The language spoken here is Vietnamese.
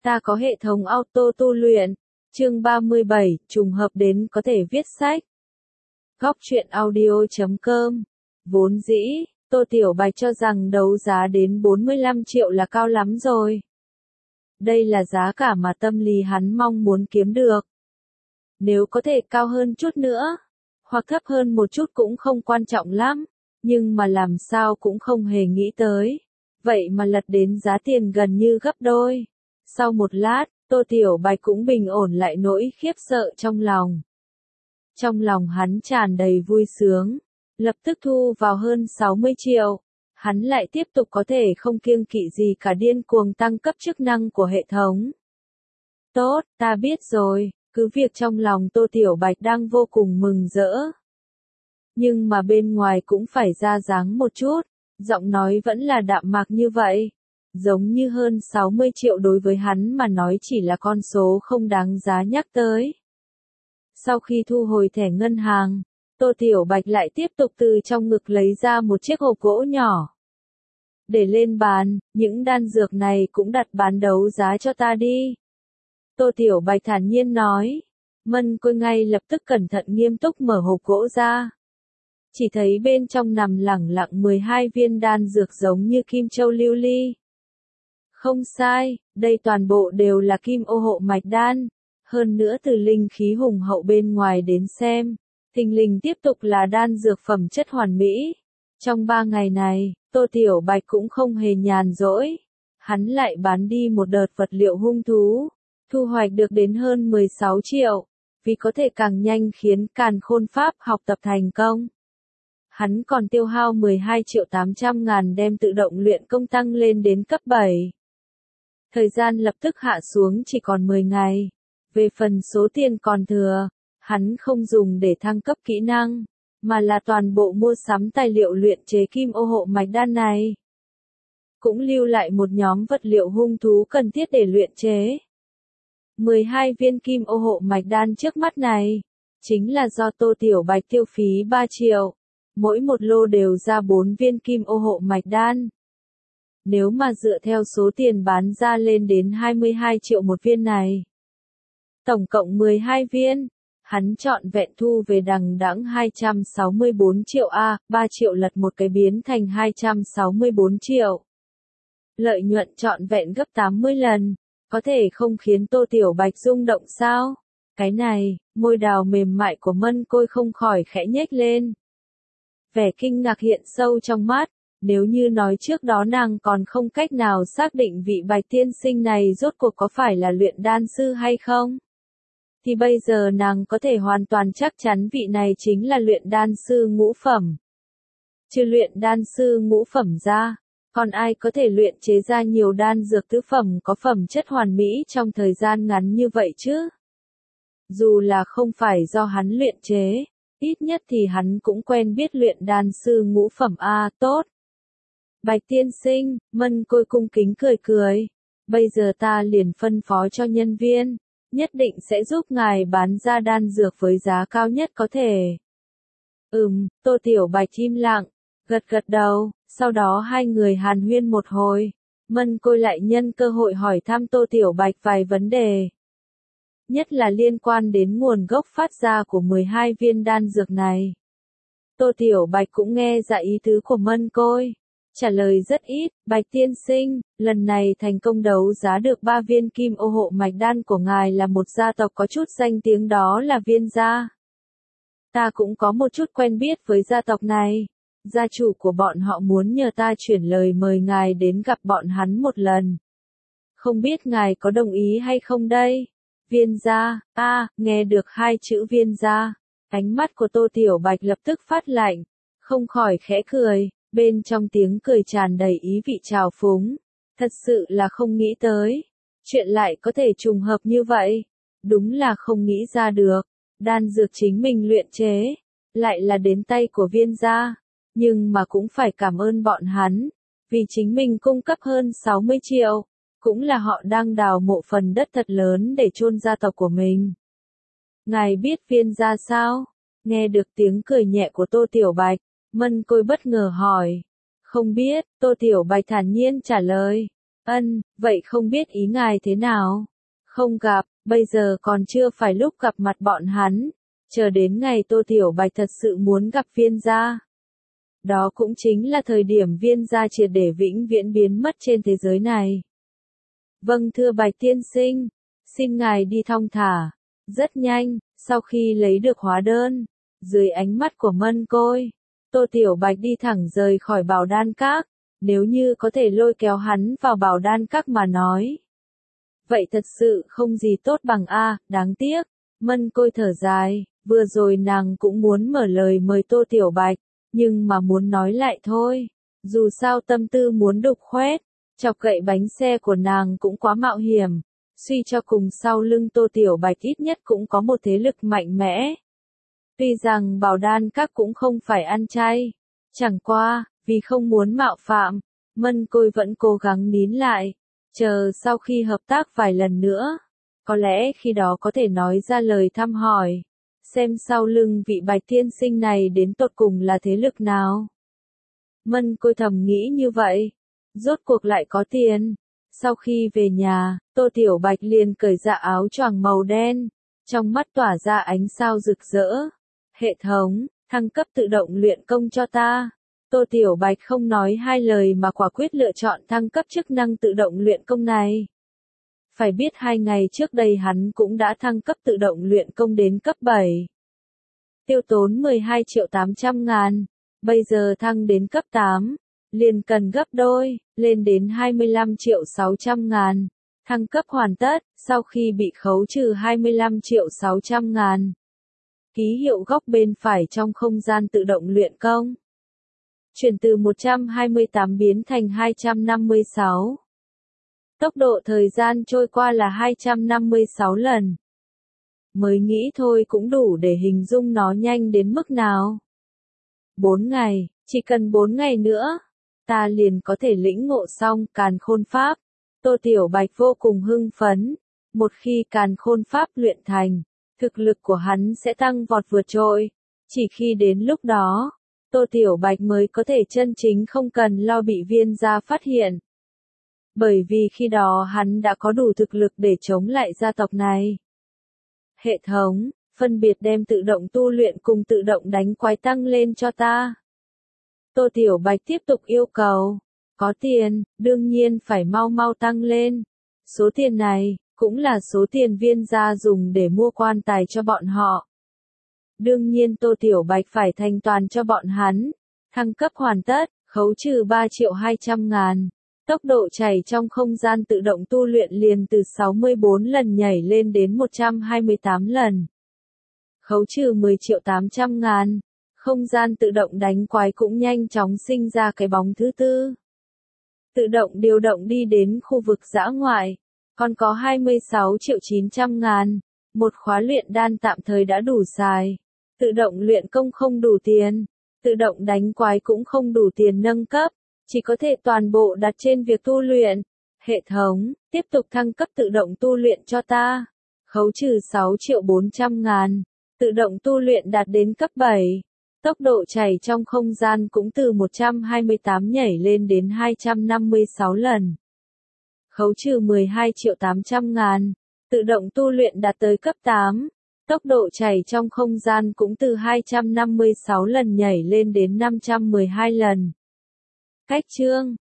Ta có hệ thống auto tu luyện. Chương 37, trùng hợp đến có thể viết sách. Góc truyện audio.com. Vốn dĩ, Tô Tiểu Bạch cho rằng đấu giá đến 45 triệu là cao lắm rồi. Đây là giá cả mà tâm lý hắn mong muốn kiếm được. Nếu có thể cao hơn chút nữa, hoặc thấp hơn một chút cũng không quan trọng lắm, nhưng mà làm sao cũng không hề nghĩ tới. Vậy mà lật đến giá tiền gần như gấp đôi. Sau một lát, Tô Tiểu Bạch cũng bình ổn lại nỗi khiếp sợ trong lòng. Trong lòng hắn tràn đầy vui sướng, lập tức thu vào hơn 60 triệu. Hắn lại tiếp tục có thể không kiêng kỵ gì cả điên cuồng tăng cấp chức năng của hệ thống. Tốt, ta biết rồi, cứ việc trong lòng Tô Tiểu Bạch đang vô cùng mừng rỡ. Nhưng mà bên ngoài cũng phải ra dáng một chút, giọng nói vẫn là đạm mạc như vậy. Giống như hơn 60 triệu đối với hắn mà nói chỉ là con số không đáng giá nhắc tới. Sau khi thu hồi thẻ ngân hàng, Tô Tiểu Bạch lại tiếp tục từ trong ngực lấy ra một chiếc hộp gỗ nhỏ. Để lên bàn, những đan dược này cũng đặt bán đấu giá cho ta đi. Tô Tiểu Bạch thản nhiên nói. Mân Côi ngay lập tức cẩn thận nghiêm túc mở hộp gỗ ra. Chỉ thấy bên trong nằm lẳng lặng 12 viên đan dược giống như kim châu lưu ly. Không sai, đây toàn bộ đều là kim ô hộ mạch đan. Hơn nữa từ linh khí hùng hậu bên ngoài đến xem, thình lình tiếp tục là đan dược phẩm chất hoàn mỹ. Trong 3 ngày này, Tô Tiểu Bạch cũng không hề nhàn rỗi. Hắn lại bán đi một đợt vật liệu hung thú, thu hoạch được đến hơn 16 triệu, vì có thể càng nhanh khiến Càn Khôn Pháp học tập thành công. Hắn còn tiêu hao 12 triệu 800 ngàn đem tự động luyện công tăng lên đến cấp 7. Thời gian lập tức hạ xuống chỉ còn 10 ngày. Về phần số tiền còn thừa, hắn không dùng để thăng cấp kỹ năng, mà là toàn bộ mua sắm tài liệu luyện chế kim ô hộ mạch đan này. Cũng lưu lại một nhóm vật liệu hung thú cần thiết để luyện chế. 12 viên kim ô hộ mạch đan trước mắt này, chính là do Tô Tiểu Bạch tiêu phí 3 triệu. Mỗi một lô đều ra 4 viên kim ô hộ mạch đan. Nếu mà dựa theo số tiền bán ra lên đến 22 triệu một viên này. Tổng cộng 12 viên, hắn chọn vẹn thu về đằng đẵng 264 triệu A, 3 triệu lật một cái biến thành 264 triệu. Lợi nhuận chọn vẹn gấp 80 lần, có thể không khiến Tô Tiểu Bạch rung động sao? Cái này, môi đào mềm mại của Mân Côi không khỏi khẽ nhếch lên. Vẻ kinh ngạc hiện sâu trong mắt, nếu như nói trước đó nàng còn không cách nào xác định vị Bạch tiên sinh này rốt cuộc có phải là luyện đan sư hay không, thì bây giờ nàng có thể hoàn toàn chắc chắn vị này chính là luyện đan sư ngũ phẩm. Trừ luyện đan sư ngũ phẩm ra, còn ai có thể luyện chế ra nhiều đan dược tứ phẩm có phẩm chất hoàn mỹ trong thời gian ngắn như vậy chứ? Dù là không phải do hắn luyện chế, ít nhất thì hắn cũng quen biết luyện đan sư ngũ phẩm A, tốt. Bạch tiên sinh, Mân Côi cung kính cười cười. Bây giờ ta liền phân phó cho nhân viên, nhất định sẽ giúp ngài bán ra đan dược với giá cao nhất có thể. Tô Tiểu Bạch im lặng, gật gật đầu, sau đó hai người hàn huyên một hồi. Mân Côi lại nhân cơ hội hỏi thăm Tô Tiểu Bạch vài vấn đề. Nhất là liên quan đến nguồn gốc phát ra của 12 viên đan dược này. Tô Tiểu Bạch cũng nghe ra ý tứ của Mân Côi. Trả lời rất ít, Bạch tiên sinh, lần này thành công đấu giá được 3 viên kim ô hộ mạch đan của ngài là một gia tộc có chút danh tiếng, đó là Viên gia. Ta cũng có một chút quen biết với gia tộc này. Gia chủ của bọn họ muốn nhờ ta chuyển lời mời ngài đến gặp bọn hắn một lần. Không biết ngài có đồng ý hay không đây? Viên gia, nghe được hai chữ Viên gia, ánh mắt của Tô Tiểu Bạch lập tức phát lạnh, không khỏi khẽ cười. Bên trong tiếng cười tràn đầy ý vị trào phúng. Thật sự là không nghĩ tới. Chuyện lại có thể trùng hợp như vậy. Đúng là không nghĩ ra được. Đan dược chính mình luyện chế. Lại là đến tay của Viên gia. Nhưng mà cũng phải cảm ơn bọn hắn. Vì chính mình cung cấp hơn 60 triệu. Cũng là họ đang đào mộ phần đất thật lớn để chôn gia tộc của mình. Ngài biết Viên gia sao? Nghe được tiếng cười nhẹ của Tô Tiểu Bạch, Mân Côi bất ngờ hỏi. Không biết, Tô Tiểu Bạch thản nhiên trả lời. Ân, vậy không biết ý ngài thế nào? Không gặp, bây giờ còn chưa phải lúc gặp mặt bọn hắn. Chờ đến ngày Tô Tiểu Bạch thật sự muốn gặp Viên gia. Đó cũng chính là thời điểm Viên gia triệt để vĩnh viễn biến mất trên thế giới này. Vâng thưa Bạch tiên sinh, xin ngài đi thong thả. Rất nhanh, sau khi lấy được hóa đơn, dưới ánh mắt của Mân Côi, Tô Tiểu Bạch đi thẳng rời khỏi Bảo Đan Các. Nếu như có thể lôi kéo hắn vào Bảo Đan Các mà nói. Vậy thật sự không gì tốt bằng a, đáng tiếc. Mân Côi thở dài, vừa rồi nàng cũng muốn mở lời mời Tô Tiểu Bạch, nhưng mà muốn nói lại thôi. Dù sao tâm tư muốn đục khoét, chọc gậy bánh xe của nàng cũng quá mạo hiểm. Suy cho cùng sau lưng Tô Tiểu Bạch ít nhất cũng có một thế lực mạnh mẽ. Tuy rằng Bảo Đan Các cũng không phải ăn chay, chẳng qua, vì không muốn mạo phạm, Mân Côi vẫn cố gắng nín lại, chờ sau khi hợp tác vài lần nữa, có lẽ khi đó có thể nói ra lời thăm hỏi, xem sau lưng vị Bạch tiên sinh này đến tột cùng là thế lực nào. Mân Côi thầm nghĩ như vậy, rốt cuộc lại có tiền. Sau khi về nhà, Tô Tiểu Bạch liền cởi dạ áo choàng màu đen, trong mắt tỏa ra ánh sao rực rỡ. Hệ thống, thăng cấp tự động luyện công cho ta. Tô Tiểu Bạch không nói hai lời mà quả quyết lựa chọn thăng cấp chức năng tự động luyện công này. Phải biết 2 ngày trước đây hắn cũng đã thăng cấp tự động luyện công đến cấp 7. Tiêu tốn 12.800.000, bây giờ thăng đến cấp 8, liền cần gấp đôi, lên đến 25.600.000. Thăng cấp hoàn tất, sau khi bị khấu trừ 25.600.000. Ký hiệu góc bên phải trong không gian tự động luyện công. Chuyển từ 128 biến thành 256. Tốc độ thời gian trôi qua là 256 lần. Mới nghĩ thôi cũng đủ để hình dung nó nhanh đến mức nào. 4 ngày, chỉ cần 4 ngày nữa, ta liền có thể lĩnh ngộ xong Càn Khôn Pháp. Tô Tiểu Bạch vô cùng hưng phấn. Một khi Càn Khôn Pháp luyện thành, thực lực của hắn sẽ tăng vọt vượt trội. Chỉ khi đến lúc đó, Tô Tiểu Bạch mới có thể chân chính không cần lo bị Viên gia phát hiện. Bởi vì khi đó hắn đã có đủ thực lực để chống lại gia tộc này. Hệ thống, phân biệt đem tự động tu luyện cùng tự động đánh quái tăng lên cho ta. Tô Tiểu Bạch tiếp tục yêu cầu. Có tiền, đương nhiên phải mau mau tăng lên. Số tiền này, cũng là số tiền Viên gia dùng để mua quan tài cho bọn họ. Đương nhiên Tô Tiểu Bạch phải thanh toàn cho bọn hắn. Thăng cấp hoàn tất, khấu trừ 3.200.000. Tốc độ chảy trong không gian tự động tu luyện liền từ 64 lần nhảy lên đến 128 lần. Khấu trừ 10.800.000. Không gian tự động đánh quái cũng nhanh chóng sinh ra cái bóng thứ tư. Tự động điều động đi đến khu vực dã ngoại. Còn có 26.900.000. Một khóa luyện đan tạm thời đã đủ xài. Tự động luyện công không đủ tiền. Tự động đánh quái cũng không đủ tiền nâng cấp. Chỉ có thể toàn bộ đặt trên việc tu luyện. Hệ thống, tiếp tục thăng cấp tự động tu luyện cho ta. Khấu trừ 6.400.000. Tự động tu luyện đạt đến cấp 7. Tốc độ chảy trong không gian cũng từ 128 nhảy lên đến 256 lần. Khấu trừ 12.800.000. Tự động tu luyện đạt tới cấp 8. Tốc độ chảy trong không gian cũng từ 256 lần nhảy lên đến 512 lần. Cách chương